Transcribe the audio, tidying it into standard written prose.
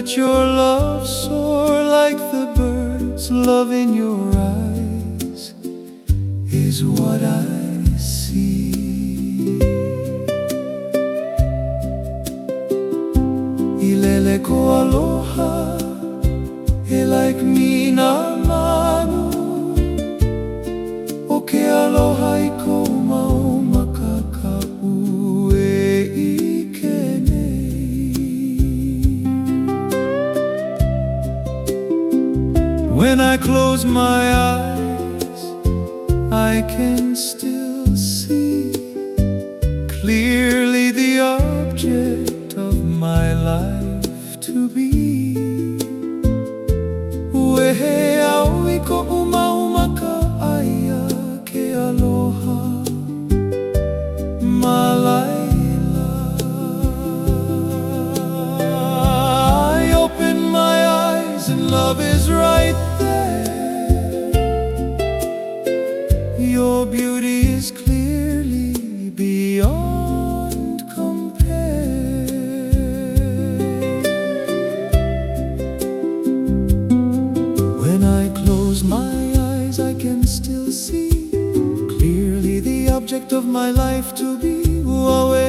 Let your love soar like the birds. Love in your eyes is what I see. Ilele ko aloha, e like me na manu. O ke aloha I ko mau makakau e ike nei. When I close my eyes, I can still see clearly the object of my life to be. Wehe au I ko uma ka aia ke aloha malaila. I open my eyes and love is right there. Your beauty is clearly beyond compare. When I close my eyes, I can still see clearly the object of my life to be.